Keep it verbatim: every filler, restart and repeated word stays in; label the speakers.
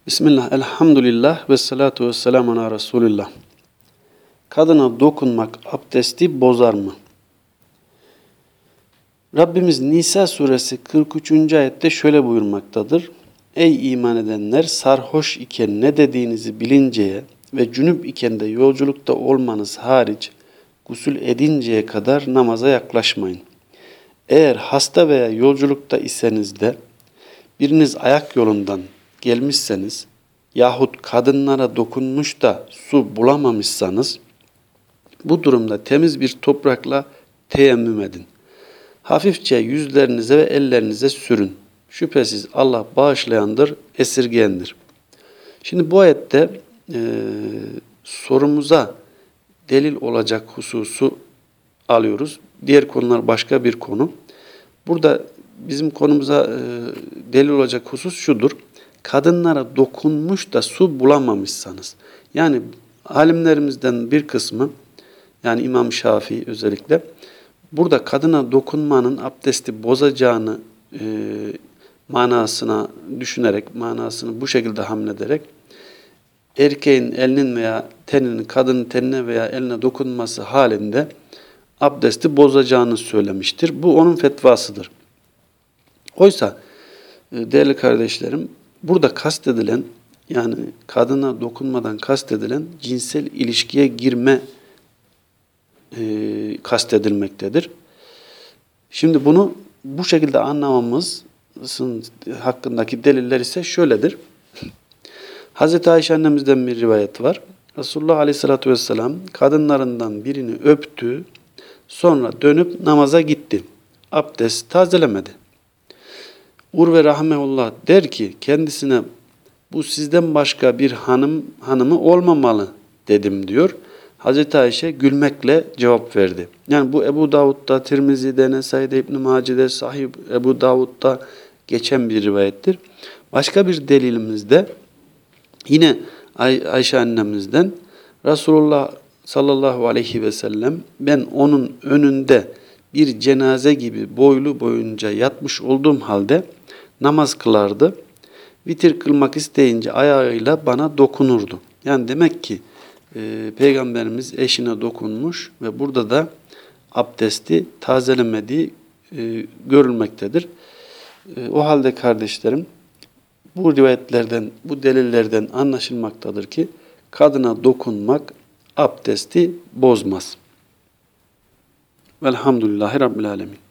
Speaker 1: Bismillah, elhamdülillah ve salatu ve selamu ala Resulillah. Kadına dokunmak abdesti bozar mı? Rabbimiz Nisa suresi kırk üçüncü ayette şöyle buyurmaktadır. Ey iman edenler, sarhoş iken ne dediğinizi bilinceye ve cünüp iken de yolculukta olmanız hariç gusül edinceye kadar namaza yaklaşmayın. Eğer hasta veya yolculukta iseniz de biriniz ayak yolundan gelmişseniz yahut kadınlara dokunmuş da su bulamamışsanız bu durumda temiz bir toprakla teyemmüm edin. Hafifçe yüzlerinize ve ellerinize sürün. Şüphesiz Allah bağışlayandır, esirgeyendir. Şimdi bu ayette e, sorumuza delil olacak hususu alıyoruz. Diğer konular başka bir konu. Burada bizim konumuza e, delil olacak husus şudur. Kadınlara dokunmuş da su bulamamışsanız. Yani alimlerimizden bir kısmı, yani İmam Şafii özellikle, burada kadına dokunmanın abdesti bozacağını e, manasına düşünerek, manasını bu şekilde hamlederek, erkeğin elinin veya teninin, kadının tenine veya eline dokunması halinde abdesti bozacağını söylemiştir. Bu onun fetvasıdır. Oysa değerli kardeşlerim, burada kastedilen, yani kadına dokunmadan kastedilen cinsel ilişkiye girme e, kastedilmektedir. Şimdi bunu bu şekilde anlamamızın hakkındaki deliller ise şöyledir. Hazreti Ayşe annemizden bir rivayet var. Resulullah Aleyhisselatü Vesselam kadınlarından birini öptü, sonra dönüp namaza gitti. Abdest tazelemedi. Urve rahmetullah der ki kendisine bu sizden başka bir hanım hanımı olmamalı dedim diyor. Hazreti Ayşe gülmekle cevap verdi. Yani bu Ebu Davud'da, Tirmizi'de, Nesai'de, İbn-i Mace'de, Sahih Ebu Davud'da geçen bir rivayettir. Başka bir delilimizde yine Ay Ayşe annemizden Resulullah sallallahu aleyhi ve sellem ben onun önünde bir cenaze gibi boylu boyunca yatmış olduğum halde namaz kılardı. Vitir kılmak isteyince ayağıyla bana dokunurdu. Yani demek ki e, Peygamberimiz eşine dokunmuş ve burada da abdesti tazelemediği e, görülmektedir. E, o halde kardeşlerim, bu rivayetlerden, bu delillerden anlaşılmaktadır ki kadına dokunmak abdesti bozmaz. Velhamdülillahi Rabbil Alemin.